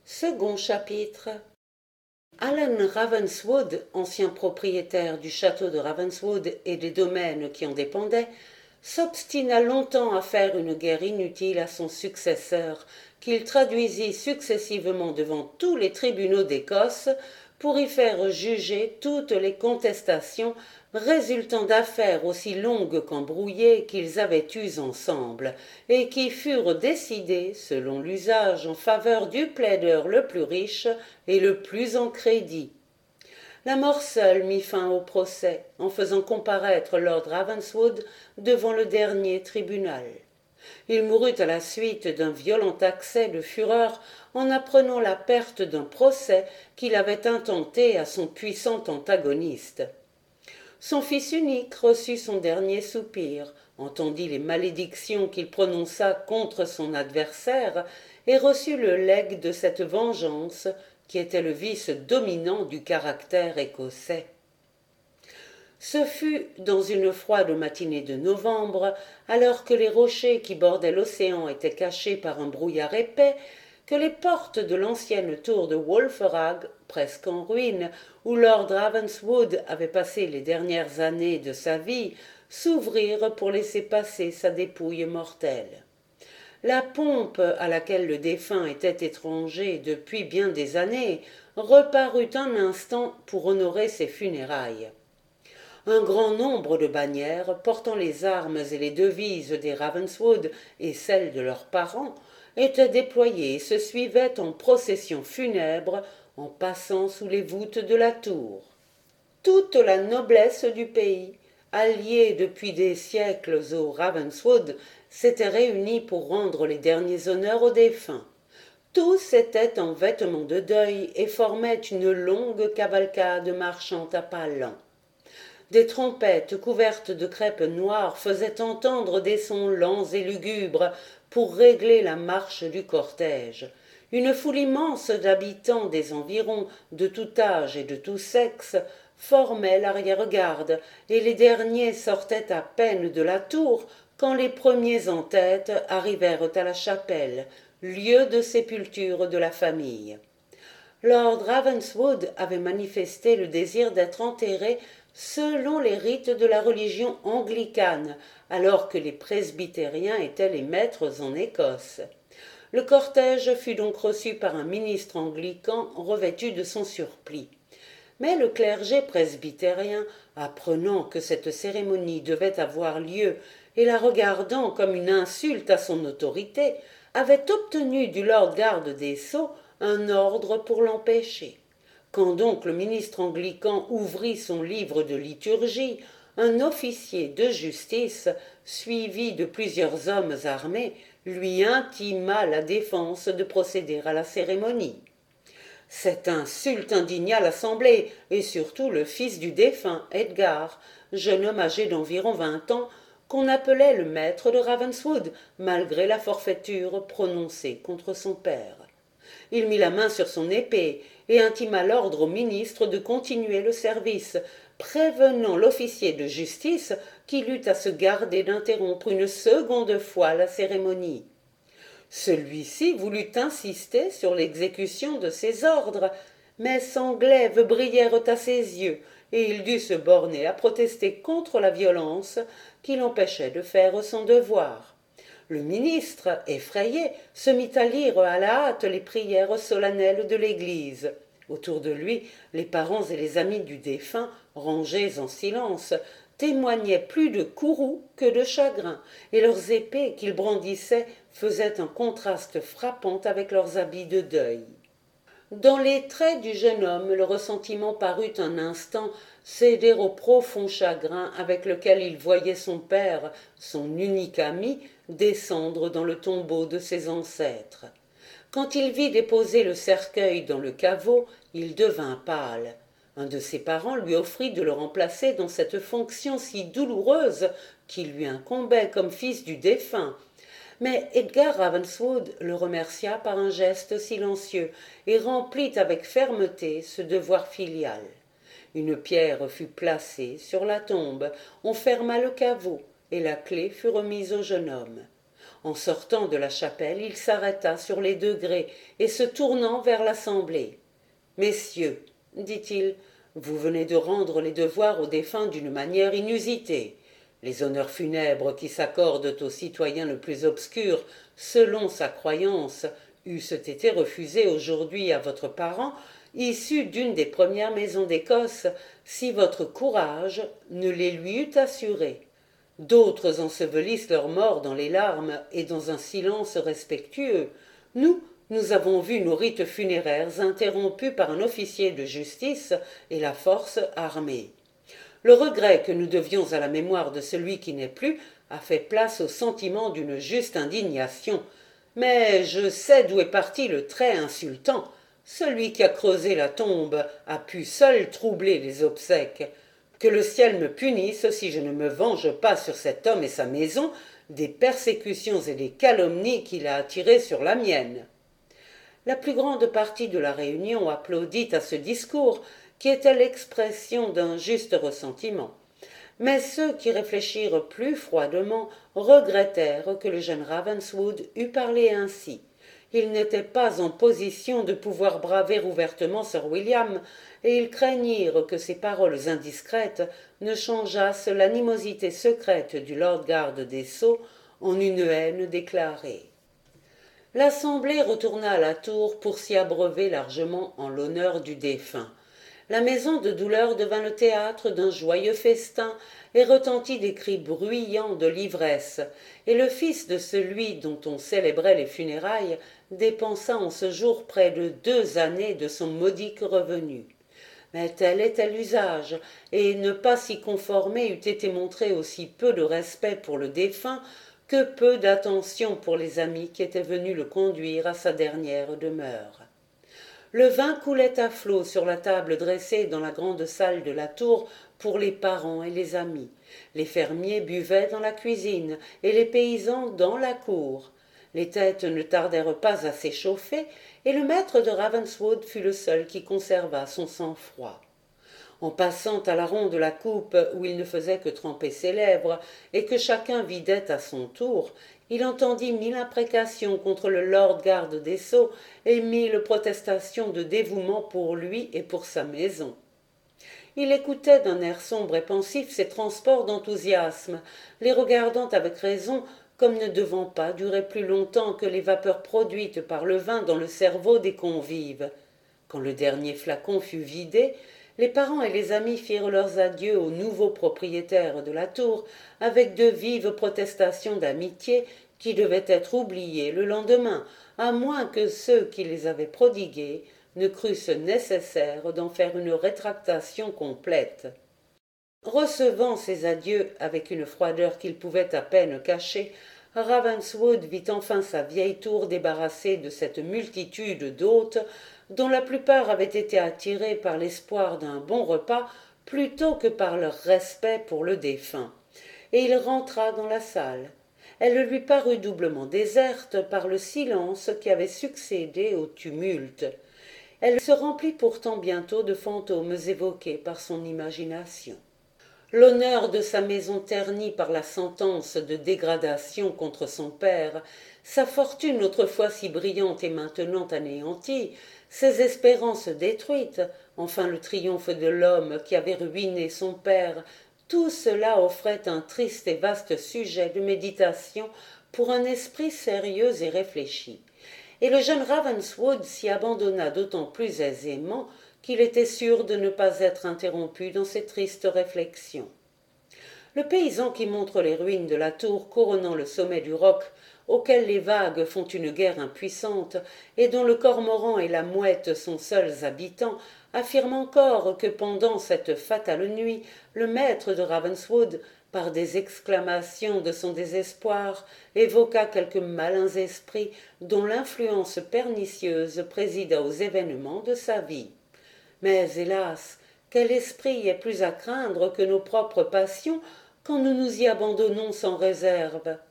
Second chapitre. Alan Ravenswood, ancien propriétaire du château de Ravenswood et des domaines qui en dépendaient, s'obstina longtemps à faire une guerre inutile à son successeur, qu'il traduisit successivement devant tous les tribunaux d'Écosse pour y faire juger toutes les contestations résultant d'affaires aussi longues qu'embrouillées qu'ils avaient eues ensemble, et qui furent décidées, selon l'usage, en faveur du plaideur le plus riche et le plus en crédit. La mort seule mit fin au procès, en faisant comparaître lord Ravenswood devant le dernier tribunal. Il mourut à la suite d'un violent accès de fureur en apprenant la perte d'un procès qu'il avait intenté à son puissant antagoniste. Son fils unique reçut son dernier soupir, entendit les malédictions qu'il prononça contre son adversaire et reçut le legs de cette vengeance qui était le vice dominant du caractère écossais. Ce fut dans une froide matinée de novembre, alors que les rochers qui bordaient l'océan étaient cachés par un brouillard épais, que les portes de l'ancienne tour de Wolferag, presque en ruine, où lord Ravenswood avait passé les dernières années de sa vie, s'ouvrirent pour laisser passer sa dépouille mortelle. La pompe à laquelle le défunt était étranger depuis bien des années reparut un instant pour honorer ses funérailles. Un grand nombre de bannières portant les armes et les devises des Ravenswood et celles de leurs parents étaient déployées et se suivaient en procession funèbre en passant sous les voûtes de la tour. Toute la noblesse du pays, alliée depuis des siècles aux Ravenswood, s'était réunie pour rendre les derniers honneurs aux défunts. Tous étaient en vêtements de deuil et formaient une longue cavalcade marchant à pas lents. Des trompettes couvertes de crêpe noire faisaient entendre des sons lents et lugubres pour régler la marche du cortège. Une foule immense d'habitants des environs, de tout âge et de tout sexe, formait l'arrière-garde, et les derniers sortaient à peine de la tour quand les premiers en tête arrivèrent à la chapelle, lieu de sépulture de la famille. Lord Ravenswood avait manifesté le désir d'être enterré selon les rites de la religion anglicane, alors que les presbytériens étaient les maîtres en Écosse. Le cortège fut donc reçu par un ministre anglican revêtu de son surplis. Mais le clergé presbytérien, apprenant que cette cérémonie devait avoir lieu et la regardant comme une insulte à son autorité, avait obtenu du lord garde des sceaux un ordre pour l'empêcher. Quand donc le ministre anglican ouvrit son livre de liturgie, un officier de justice, suivi de plusieurs hommes armés, lui intima la défense de procéder à la cérémonie. Cette insulte indigna l'assemblée, et surtout le fils du défunt, Edgar, jeune homme âgé d'environ 20 ans, qu'on appelait le maître de Ravenswood, malgré la forfaiture prononcée contre son père. Il mit la main sur son épée et intima l'ordre au ministre de continuer le service, prévenant l'officier de justice qu'il eut à se garder d'interrompre une seconde fois la cérémonie. Celui-ci voulut insister sur l'exécution de ses ordres, mais sans glaive brillèrent à ses yeux, et il dut se borner à protester contre la violence qui l'empêchait de faire son devoir. Le ministre, effrayé, se mit à lire à la hâte les prières solennelles de l'église. Autour de lui, les parents et les amis du défunt, rangés en silence, témoignaient plus de courroux que de chagrin, et leurs épées qu'ils brandissaient faisaient un contraste frappant avec leurs habits de deuil. Dans les traits du jeune homme, le ressentiment parut un instant céder au profond chagrin avec lequel il voyait son père, son unique ami, descendre dans le tombeau de ses ancêtres. Quand il vit déposer le cercueil dans le caveau, il devint pâle. Un de ses parents lui offrit de le remplacer dans cette fonction si douloureuse qui lui incombait comme fils du défunt. Mais Edgar Ravenswood le remercia par un geste silencieux et remplit avec fermeté ce devoir filial. Une pierre fut placée sur la tombe, on ferma le caveau et la clé fut remise au jeune homme. En sortant de la chapelle, il s'arrêta sur les degrés et se tournant vers l'assemblée. Messieurs, dit-il, vous venez de rendre les devoirs aux défunts d'une manière inusitée. Les honneurs funèbres qui s'accordent aux citoyens le plus obscur, selon sa croyance, eussent été refusés aujourd'hui à votre parent, issu d'une des premières maisons d'Écosse, si votre courage ne les lui eût assurés. D'autres ensevelissent leurs morts dans les larmes et dans un silence respectueux. Nous avons vu nos rites funéraires interrompus par un officier de justice et la force armée. Le regret que nous devions à la mémoire de celui qui n'est plus a fait place au sentiment d'une juste indignation. Mais je sais d'où est parti le trait insultant. Celui qui a creusé la tombe a pu seul troubler les obsèques. Que le ciel me punisse si je ne me venge pas sur cet homme et sa maison des persécutions et des calomnies qu'il a attirées sur la mienne. La plus grande partie de la réunion applaudit à ce discours qui était l'expression d'un juste ressentiment. Mais ceux qui réfléchirent plus froidement regrettèrent que le jeune Ravenswood eût parlé ainsi. Il n'était pas en position de pouvoir braver ouvertement Sir William, et ils craignirent que ces paroles indiscrètes ne changeassent l'animosité secrète du lord garde des Sceaux en une haine déclarée. L'assemblée retourna à la tour pour s'y abreuver largement en l'honneur du défunt. La maison de douleur devint le théâtre d'un joyeux festin et retentit des cris bruyants de l'ivresse, et le fils de celui dont on célébrait les funérailles dépensa en ce jour près de 2 années de son modique revenu. Mais tel était l'usage, et ne pas s'y conformer eût été montrer aussi peu de respect pour le défunt que peu d'attention pour les amis qui étaient venus le conduire à sa dernière demeure. Le vin coulait à flots sur la table dressée dans la grande salle de la tour pour les parents et les amis. Les fermiers buvaient dans la cuisine et les paysans dans la cour. Les têtes ne tardèrent pas à s'échauffer et le maître de Ravenswood fut le seul qui conserva son sang-froid. En passant à la ronde la coupe où il ne faisait que tremper ses lèvres et que chacun vidait à son tour, il entendit 1000 imprécations contre le lord garde des Sceaux et 1000 protestations de dévouement pour lui et pour sa maison. Il écoutait d'un air sombre et pensif ces transports d'enthousiasme, les regardant avec raison comme ne devant pas durer plus longtemps que les vapeurs produites par le vin dans le cerveau des convives. Quand le dernier flacon fut vidé, les parents et les amis firent leurs adieux au nouveau propriétaire de la tour avec de vives protestations d'amitié qui devaient être oubliées le lendemain, à moins que ceux qui les avaient prodiguées ne crussent nécessaire d'en faire une rétractation complète. Recevant ces adieux avec une froideur qu'il pouvait à peine cacher, Ravenswood vit enfin sa vieille tour débarrassée de cette multitude d'hôtes dont la plupart avaient été attirés par l'espoir d'un bon repas plutôt que par leur respect pour le défunt. Et il rentra dans la salle. Elle lui parut doublement déserte par le silence qui avait succédé au tumulte. Elle se remplit pourtant bientôt de fantômes évoqués par son imagination. L'honneur de sa maison ternie par la sentence de dégradation contre son père, sa fortune autrefois si brillante et maintenant anéantie, ses espérances détruites, enfin le triomphe de l'homme qui avait ruiné son père, tout cela offrait un triste et vaste sujet de méditation pour un esprit sérieux et réfléchi. Et le jeune Ravenswood s'y abandonna d'autant plus aisément qu'il était sûr de ne pas être interrompu dans ses tristes réflexions. Le paysan qui montre les ruines de la tour couronnant le sommet du roc, auquel les vagues font une guerre impuissante, et dont le cormoran et la mouette sont seuls habitants, affirme encore que pendant cette fatale nuit, le maître de Ravenswood, par des exclamations de son désespoir, évoqua quelques malins esprits dont l'influence pernicieuse présida aux événements de sa vie. Mais hélas, quel esprit est plus à craindre que nos propres passions quand nous nous y abandonnons sans réserve?